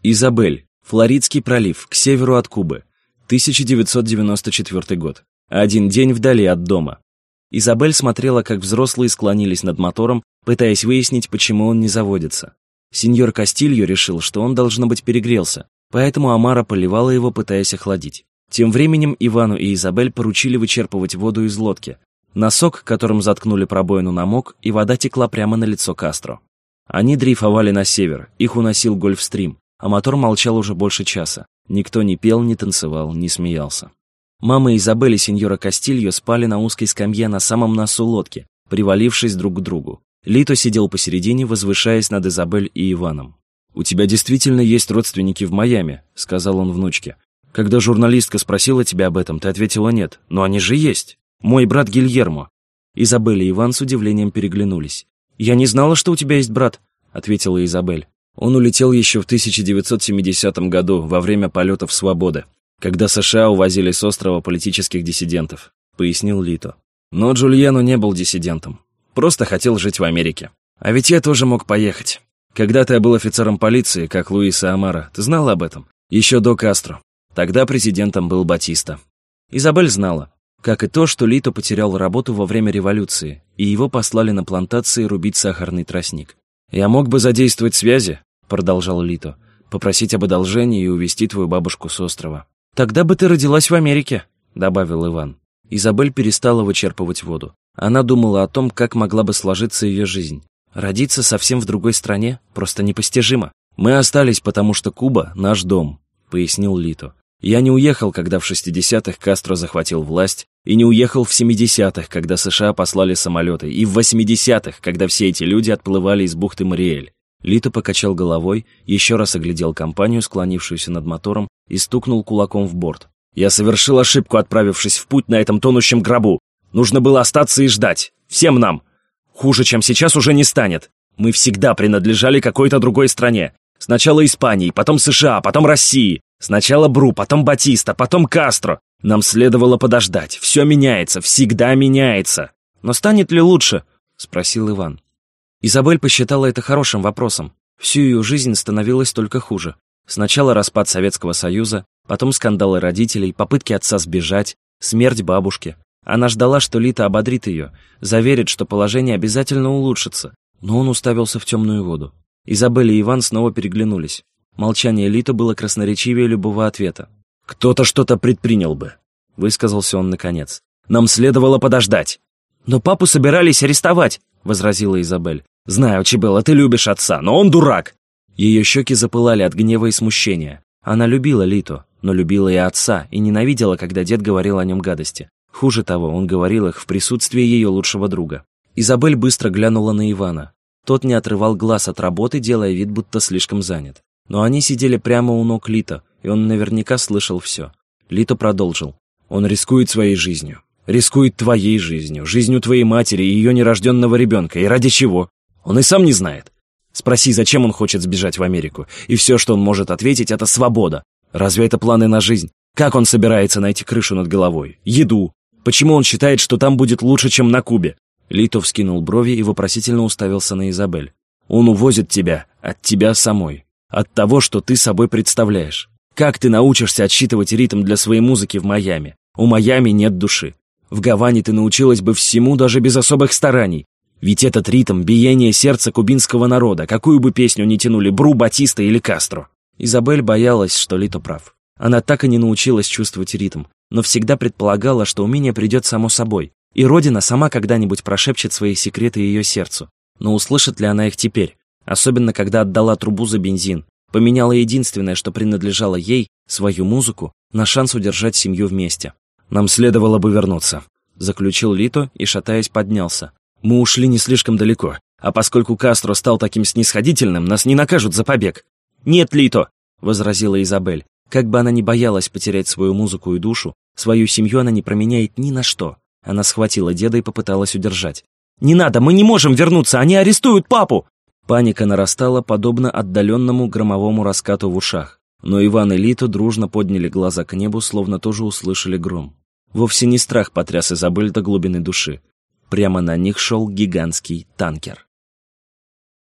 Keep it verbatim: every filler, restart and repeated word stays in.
Изабель. Флоридский пролив, к северу от Кубы. тысяча девятьсот девяносто четвёртый год. Один день вдали от дома. Изабель смотрела, как взрослые склонились над мотором, пытаясь выяснить, почему он не заводится. Сеньор Кастильо решил, что он, должно быть, перегрелся, поэтому Амара поливала его, пытаясь охладить. Тем временем Ивану и Изабель поручили вычерпывать воду из лодки. Носок, которым заткнули пробоину, намок, и вода текла прямо на лицо Кастро. Они дрейфовали на север, их уносил Гольфстрим, а мотор молчал уже больше часа. Никто не пел, не танцевал, не смеялся. Мама Изабель и сеньора Кастильо спали на узкой скамье на самом носу лодки, привалившись друг к другу. Лито сидел посередине, возвышаясь над Изабель и Иваном. «У тебя действительно есть родственники в Майами», — сказал он внучке. «Когда журналистка спросила тебя об этом, ты ответила нет. Но они же есть. Мой брат Гильермо». Изабель и Иван с удивлением переглянулись. «Я не знала, что у тебя есть брат», — ответила Изабель. «Он улетел еще в тысяча девятьсот семидесятом году, во время полетов «Свободы», когда США увозили с острова политических диссидентов», — пояснил Лито. «Но Джульяно не был диссидентом. Просто хотел жить в Америке. А ведь я тоже мог поехать. Когда-то я был офицером полиции, как Луис и Амара. Ты знала об этом? Еще до Кастро. Тогда президентом был Батиста». Изабель знала, как и то, что Лито потерял работу во время революции, и его послали на плантации рубить сахарный тростник. «Я мог бы задействовать связи», — продолжал Лито, «попросить об одолжении и увезти твою бабушку с острова». «Тогда бы ты родилась в Америке», — добавил Иван. Изабель перестала вычерпывать воду. Она думала о том, как могла бы сложиться ее жизнь. Родиться совсем в другой стране просто непостижимо. «Мы остались, потому что Куба — наш дом», — пояснил Лито. «Я не уехал, когда в шестидесятых Кастро захватил власть, и не уехал в семидесятых, когда США послали самолеты, и в восьмидесятых, когда все эти люди отплывали из бухты Мариэль». Лито покачал головой, еще раз оглядел компанию, склонившуюся над мотором, и стукнул кулаком в борт. «Я совершил ошибку, отправившись в путь на этом тонущем гробу. Нужно было остаться и ждать. Всем нам. Хуже, чем сейчас, уже не станет. Мы всегда принадлежали какой-то другой стране. Сначала Испании, потом США, потом России. Сначала Бру, потом Батиста, потом Кастро. Нам следовало подождать. Все меняется, всегда меняется». «Но станет ли лучше?» — спросил Иван. Изабель посчитала это хорошим вопросом. Всю ее жизнь становилось только хуже. Сначала распад Советского Союза, потом скандалы родителей, попытки отца сбежать, смерть бабушки. Она ждала, что Лито ободрит ее, заверит, что положение обязательно улучшится, но он уставился в темную воду. Изабель и Иван снова переглянулись. Молчание Лито было красноречивее любого ответа. «Кто-то что-то предпринял бы», — высказался он наконец. «Нам следовало подождать». «Но папу собирались арестовать», — возразила Изабель. «Знаю, Чибелла, ты любишь отца, но он дурак». Ее щеки запылали от гнева и смущения. Она любила Лито, но любила и отца, и ненавидела, когда дед говорил о нем гадости. Хуже того, он говорил их в присутствии ее лучшего друга. Изабель быстро глянула на Ивана. Тот не отрывал глаз от работы, делая вид, будто слишком занят. Но они сидели прямо у ног Лито, и он наверняка слышал все. Лито продолжил. «Он рискует своей жизнью. Рискует твоей жизнью, жизнью твоей матери и ее нерожденного ребенка. И ради чего? Он и сам не знает. Спроси, зачем он хочет сбежать в Америку, и все, что он может ответить, это свобода. Разве это планы на жизнь? Как он собирается найти крышу над головой? Еду? Почему он считает, что там будет лучше, чем на Кубе?» Лито вскинул брови и вопросительно уставился на Изабель. «Он увозит тебя от тебя самой, от того, что ты собой представляешь. Как ты научишься отсчитывать ритм для своей музыки в Майами? У Майами нет души. В Гаване ты научилась бы всему даже без особых стараний. Ведь этот ритм — биение сердца кубинского народа, какую бы песню ни тянули Бру, Батиста или Кастро». Изабель боялась, что Лито прав. Она так и не научилась чувствовать ритм, но всегда предполагала, что умение придет само собой, и Родина сама когда-нибудь прошепчет свои секреты ее сердцу. Но услышит ли она их теперь? Особенно, когда отдала трубу за бензин, поменяла единственное, что принадлежало ей, свою музыку, на шанс удержать семью вместе. «Нам следовало бы вернуться», — заключил Лито и, шатаясь, поднялся. «Мы ушли не слишком далеко, а поскольку Кастро стал таким снисходительным, нас не накажут за побег». «Нет, Лито», — возразила Изабель. Как бы она ни боялась потерять свою музыку и душу, свою семью она не променяет ни на что. Она схватила деда и попыталась удержать. «Не надо, мы не можем вернуться, они арестуют папу!» Паника нарастала, подобно отдаленному громовому раскату в ушах. Но Иван и Лито дружно подняли глаза к небу, словно тоже услышали гром. Вовсе не страх потряс Изабель до глубины души. Прямо на них шел гигантский танкер.